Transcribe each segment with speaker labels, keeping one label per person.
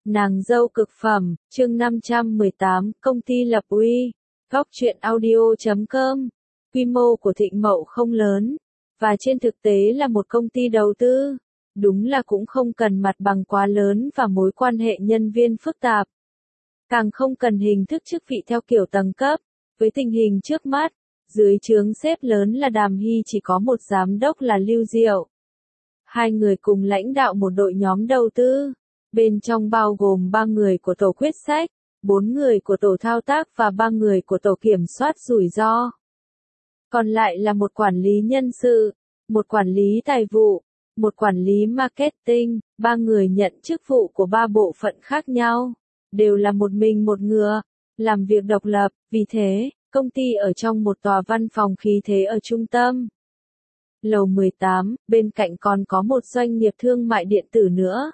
Speaker 1: Nàng dâu cực phẩm, chương 518, công ty lập uy. Góc truyện audio.com. Quy mô của Thịnh Mậu không lớn, và trên thực tế là một công ty đầu tư. Đúng là cũng không cần mặt bằng quá lớn và mối quan hệ nhân viên phức tạp. Càng không cần hình thức chức vị theo kiểu tầng cấp. Với tình hình trước mắt, dưới trướng sếp lớn là Đàm Hy chỉ có một giám đốc là Lưu Diệu. Hai người cùng lãnh đạo một đội nhóm đầu tư. Bên trong bao gồm 3 người của tổ quyết sách, 4 người của tổ thao tác và 3 người của tổ kiểm soát rủi ro. Còn lại là một quản lý nhân sự, một quản lý tài vụ, một quản lý marketing, 3 người nhận chức vụ của 3 bộ phận khác nhau, đều là một mình một ngựa, làm việc độc lập, vì thế, công ty ở trong một tòa văn phòng khí thế ở trung tâm. Lầu 18, bên cạnh còn có một doanh nghiệp thương mại điện tử nữa.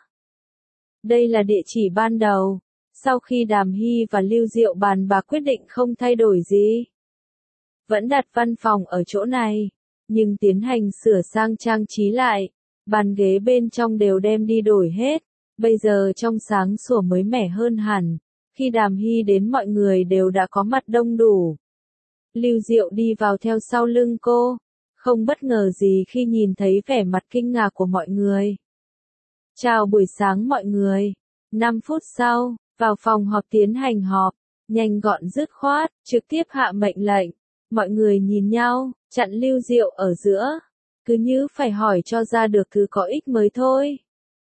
Speaker 1: Đây là địa chỉ ban đầu, sau khi Đàm Hy và Lưu Diệu bàn bạc quyết định không thay đổi gì. Vẫn đặt văn phòng ở chỗ này, nhưng tiến hành sửa sang trang trí lại, bàn ghế bên trong đều đem đi đổi hết, bây giờ trong sáng sủa mới mẻ hơn hẳn, khi Đàm Hy đến mọi người đều đã có mặt đông đủ. Lưu Diệu đi vào theo sau lưng cô, không bất ngờ gì khi nhìn thấy vẻ mặt kinh ngạc của mọi người. Chào buổi sáng mọi người. 5 phút sau, vào phòng họp tiến hành họp, nhanh gọn dứt khoát, trực tiếp hạ mệnh lệnh. Mọi người nhìn nhau, chặn Lưu Diệu ở giữa, cứ như phải hỏi cho ra được thứ có ích mới thôi.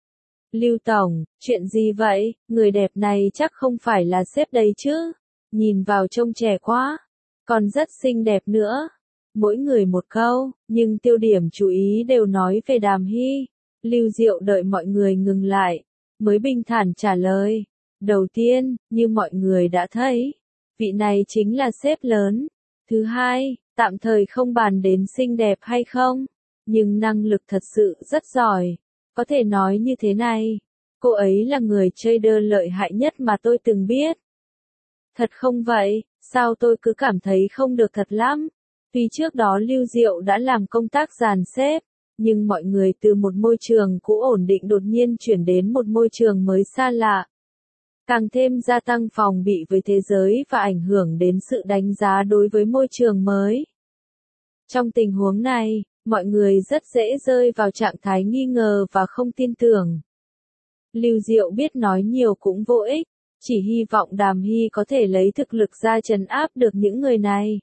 Speaker 1: Lưu Tổng, chuyện gì vậy, người đẹp này chắc không phải là sếp đấy chứ, nhìn vào trông trẻ quá, còn rất xinh đẹp nữa. Mỗi người một câu, nhưng tiêu điểm chú ý đều nói về Đàm Hy. Lưu Diệu đợi mọi người ngừng lại, mới bình thản trả lời. Đầu tiên, như mọi người đã thấy, vị này chính là sếp lớn. Thứ hai, tạm thời không bàn đến xinh đẹp hay không, nhưng năng lực thật sự rất giỏi. Có thể nói như thế này, cô ấy là người trader lợi hại nhất mà tôi từng biết. Thật không vậy, sao tôi cứ cảm thấy không được thật lắm. Tuy trước đó Lưu Diệu đã làm công tác dàn xếp, nhưng mọi người từ một môi trường cũ ổn định đột nhiên chuyển đến một môi trường mới xa lạ. Càng thêm gia tăng phòng bị với thế giới và ảnh hưởng đến sự đánh giá đối với môi trường mới. Trong tình huống này, mọi người rất dễ rơi vào trạng thái nghi ngờ và không tin tưởng. Lưu Diệu biết nói nhiều cũng vô ích, chỉ hy vọng Đàm Hy có thể lấy thực lực ra trấn áp được những người này.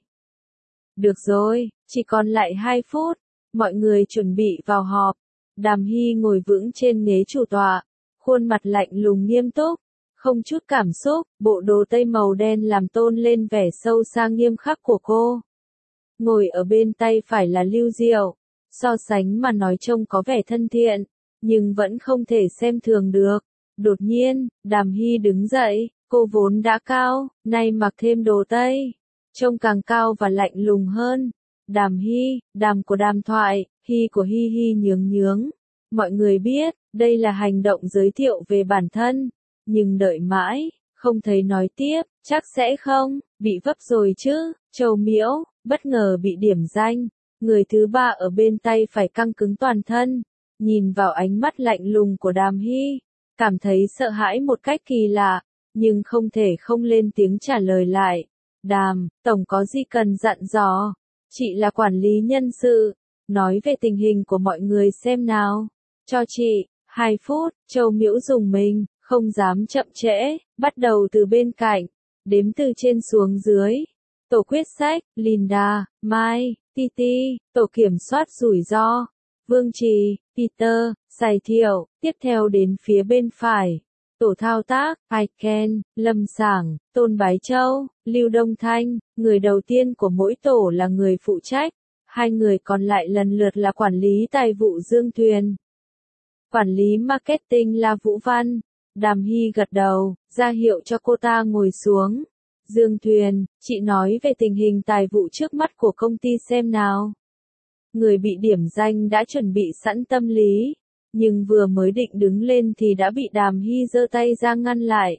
Speaker 1: Được rồi, chỉ còn lại 2 phút. Mọi người chuẩn bị vào họp. Đàm Hy ngồi vững trên ghế chủ tọa, khuôn mặt lạnh lùng nghiêm túc, không chút cảm xúc, bộ đồ tây màu đen làm tôn lên vẻ sâu xa nghiêm khắc của cô. Ngồi ở bên tay phải là Lưu Diệu, so sánh mà nói trông có vẻ thân thiện, nhưng vẫn không thể xem thường được. Đột nhiên, Đàm Hy đứng dậy, cô vốn đã cao, nay mặc thêm đồ tây, trông càng cao và lạnh lùng hơn. Đàm Hy, đàm của đàm thoại, hy của hy hy nhướng nhướng. Mọi người biết, đây là hành động giới thiệu về bản thân, nhưng đợi mãi, không thấy nói tiếp, chắc sẽ không, bị vấp rồi chứ. Châu Miễu, bất ngờ bị điểm danh, người thứ 3 ở bên tay phải căng cứng toàn thân, nhìn vào ánh mắt lạnh lùng của Đàm Hy, cảm thấy sợ hãi một cách kỳ lạ, nhưng không thể không lên tiếng trả lời lại. Đàm, tổng có gì cần dặn dò? Chị là quản lý nhân sự, nói về tình hình của mọi người xem nào. Cho chị 2 phút, Châu Miễu dùng mình, không dám chậm trễ, bắt đầu từ bên cạnh, đếm từ trên xuống dưới. Tổ quyết sách, Linda, Mai, Titi, tổ kiểm soát rủi ro, Vương Trì, Peter, Sài Thiệu, tiếp theo đến phía bên phải. Tổ thao tác, Ken, Lâm Sảng, Tôn Bái Châu, Lưu Đông Thanh, người đầu tiên của mỗi tổ là người phụ trách, 2 người còn lại lần lượt là quản lý tài vụ Dương Thuyền. Quản lý marketing là Vũ Văn. Đàm Hy gật đầu, ra hiệu cho cô ta ngồi xuống. Dương Thuyền, chị nói về tình hình tài vụ trước mắt của công ty xem nào. Người bị điểm danh đã chuẩn bị sẵn tâm lý, nhưng vừa mới định đứng lên thì đã bị Đàm Hy giơ tay ra ngăn lại.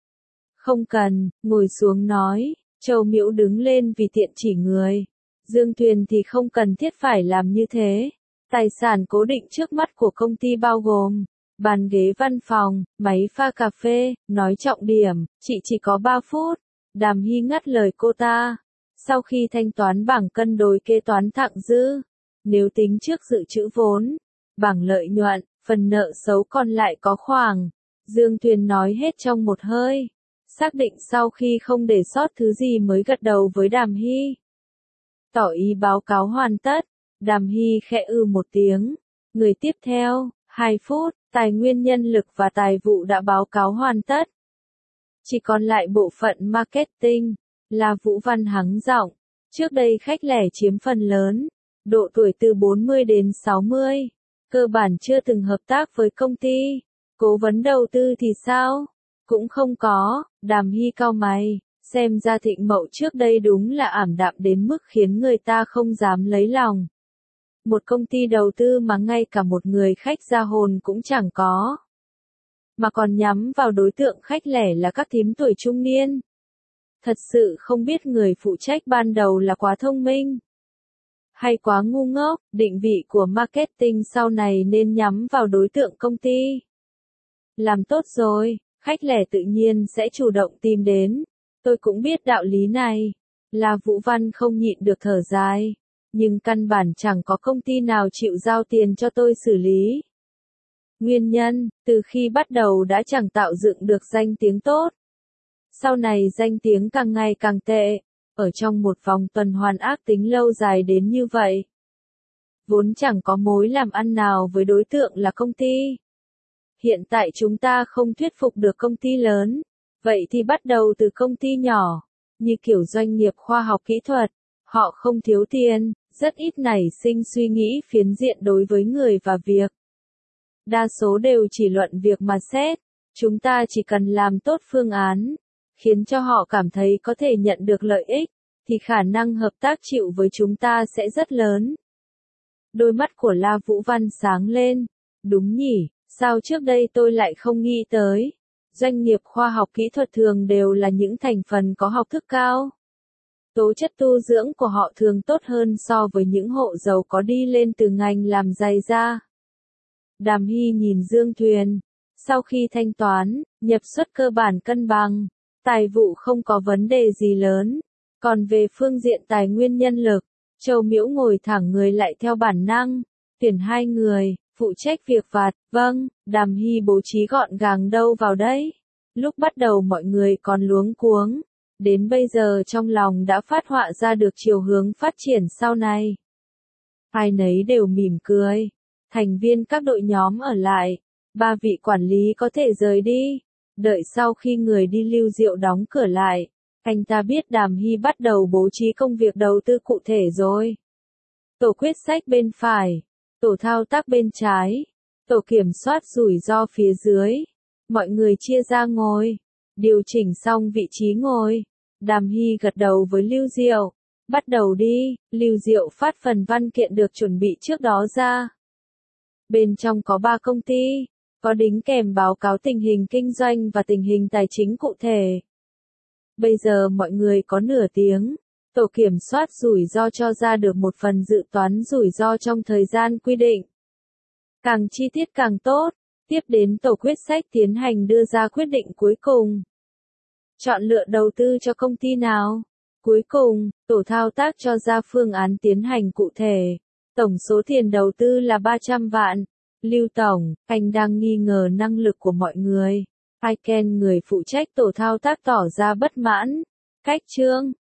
Speaker 1: Không cần, ngồi xuống nói. Châu Miễu đứng lên vì tiện chỉ người. Dương Thuyền thì không cần thiết phải làm như thế. Tài sản cố định trước mắt của công ty bao gồm bàn ghế văn phòng, máy pha cà phê, nói trọng điểm, chị chỉ có 3 phút. Đàm Hy ngắt lời cô ta. Sau khi thanh toán bảng cân đối kế toán thặng dư, nếu tính trước dự trữ vốn, bảng lợi nhuận, phần nợ xấu còn lại có khoảng. Dương Tuyền nói hết trong một hơi. Xác định sau khi không để sót thứ gì mới gật đầu với Đàm Hy. Tỏ ý báo cáo hoàn tất. Đàm Hy khẽ một tiếng. Người tiếp theo, 2 phút, tài nguyên nhân lực và tài vụ đã báo cáo hoàn tất. Chỉ còn lại bộ phận marketing, là Vũ Văn hắng giọng. Trước đây khách lẻ chiếm phần lớn, độ tuổi từ 40 đến 60, cơ bản chưa từng hợp tác với công ty. Cố vấn đầu tư thì sao? Cũng không có. Đàm Hy cau mày, xem ra Thịnh Mậu trước đây đúng là ảm đạm đến mức khiến người ta không dám lấy lòng. Một công ty đầu tư mà ngay cả một người khách ra hồn cũng chẳng có. Mà còn nhắm vào đối tượng khách lẻ là các thím tuổi trung niên. Thật sự không biết người phụ trách ban đầu là quá thông minh hay quá ngu ngốc. Định vị của marketing sau này nên nhắm vào đối tượng công ty. Làm tốt rồi, khách lẻ tự nhiên sẽ chủ động tìm đến. Tôi cũng biết đạo lý này. Là Vũ Văn không nhịn được thở dài. Nhưng căn bản chẳng có công ty nào chịu giao tiền cho tôi xử lý. Nguyên nhân, từ khi bắt đầu đã chẳng tạo dựng được danh tiếng tốt. Sau này danh tiếng càng ngày càng tệ, ở trong một vòng tuần hoàn ác tính lâu dài đến như vậy. Vốn chẳng có mối làm ăn nào với đối tượng là công ty. Hiện tại chúng ta không thuyết phục được công ty lớn, vậy thì bắt đầu từ công ty nhỏ, như kiểu doanh nghiệp khoa học kỹ thuật. Họ không thiếu tiền, rất ít nảy sinh suy nghĩ phiến diện đối với người và việc. Đa số đều chỉ luận việc mà xét. Chúng ta chỉ cần làm tốt phương án, khiến cho họ cảm thấy có thể nhận được lợi ích, thì khả năng hợp tác chịu với chúng ta sẽ rất lớn. Đôi mắt của La Vũ Văn sáng lên. Đúng nhỉ, sao trước đây tôi lại không nghĩ tới. Doanh nghiệp khoa học kỹ thuật thường đều là những thành phần có học thức cao. Tố chất tu dưỡng của họ thường tốt hơn so với những hộ giàu có đi lên từ ngành làm giày da. Đàm Hy nhìn Dương Tuyền. Sau khi thanh toán, nhập xuất cơ bản cân bằng, tài vụ không có vấn đề gì lớn. Còn về phương diện tài nguyên nhân lực, Châu Miễu ngồi thẳng người lại theo bản năng. Tuyển 2 người, phụ trách việc vặt. Vâng, Đàm Hy bố trí gọn gàng đâu vào đấy. Lúc bắt đầu mọi người còn luống cuống. Đến bây giờ trong lòng đã phát họa ra được chiều hướng phát triển sau này. Ai nấy đều mỉm cười. Thành viên các đội nhóm ở lại. 3 vị quản lý có thể rời đi. Đợi sau khi người đi Lưu Diệu đóng cửa lại, anh ta biết Đàm Hy bắt đầu bố trí công việc đầu tư cụ thể rồi. Tổ quyết sách bên phải, tổ thao tác bên trái, tổ kiểm soát rủi ro phía dưới. Mọi người chia ra ngồi, điều chỉnh xong vị trí ngồi. Đàm Hy gật đầu với Lưu Diệu. Bắt đầu đi. Lưu Diệu phát phần văn kiện được chuẩn bị trước đó ra. Bên trong có 3 công ty, có đính kèm báo cáo tình hình kinh doanh và tình hình tài chính cụ thể. Bây giờ mọi người có nửa tiếng. Tổ kiểm soát rủi ro cho ra được một phần dự toán rủi ro trong thời gian quy định. Càng chi tiết càng tốt. Tiếp đến tổ quyết sách tiến hành đưa ra quyết định cuối cùng. Chọn lựa đầu tư cho công ty nào. Cuối cùng, tổ thao tác cho ra phương án tiến hành cụ thể. Tổng số tiền đầu tư là 300 vạn. Lưu Tổng, anh đang nghi ngờ năng lực của mọi người. Aiken người phụ trách tổ thao tác tỏ ra bất mãn. Cách chương